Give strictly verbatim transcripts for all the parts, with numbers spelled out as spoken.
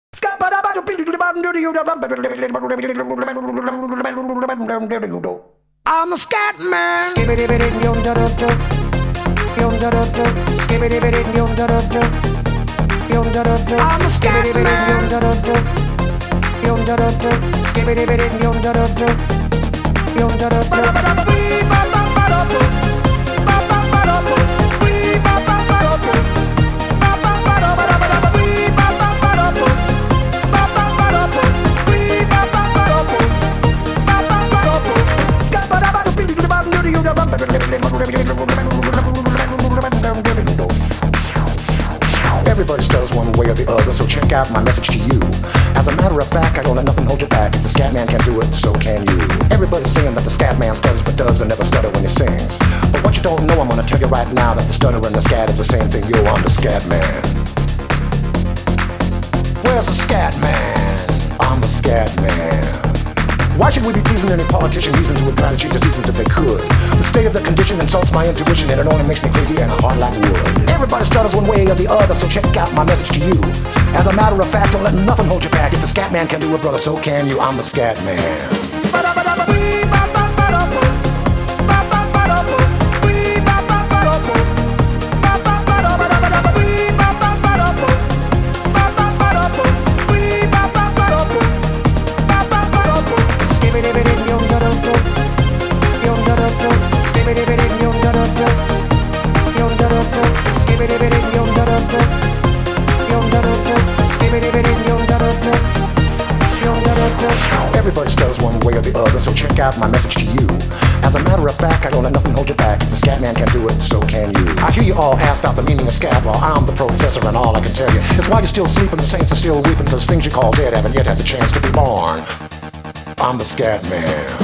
I'm a scat man. I'm a scat Everybody stutters one way or the other, so check out my message to you. As a matter of fact, I don't let nothing hold you back. If the scat man can do it, so can you. Everybody's saying that the scat man stutters but does and never stutter when he sings. But what you don't know, I'm gonna tell you right now, that the stutter and the scat is the same thing. Yo, I'm the scat man. Where's the scat man? I'm the scat man. Why should we be pleasing any politician reasons who would try to change the seasons if they could? The state of the condition insults my intuition, and it only makes me crazy and a heart like wood. Everybody stutters one way or the other, so check out my message to you. As a matter of fact, don't let nothing hold you back. If the scat man can do it, brother, so can you. I'm the scat man. Everybody stutters one way or the other, so check out my message to you. As a matter of fact, I don't let nothing hold you back. If the scat man can do it, so can you. I hear you all ask about the meaning of scat. Well, I'm the professor, and all I can tell you is why you're still sleeping, the saints are still weeping, because things you call dead haven't yet had the chance to be born. I'm the scat man.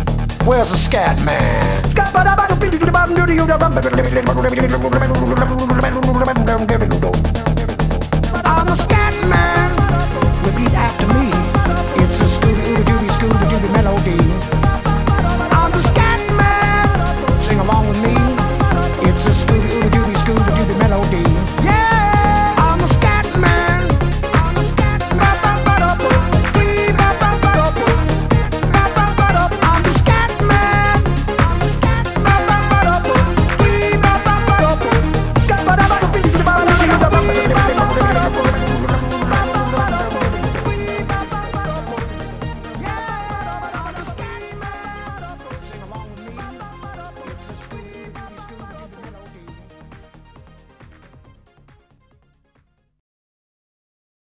Where's the scat man?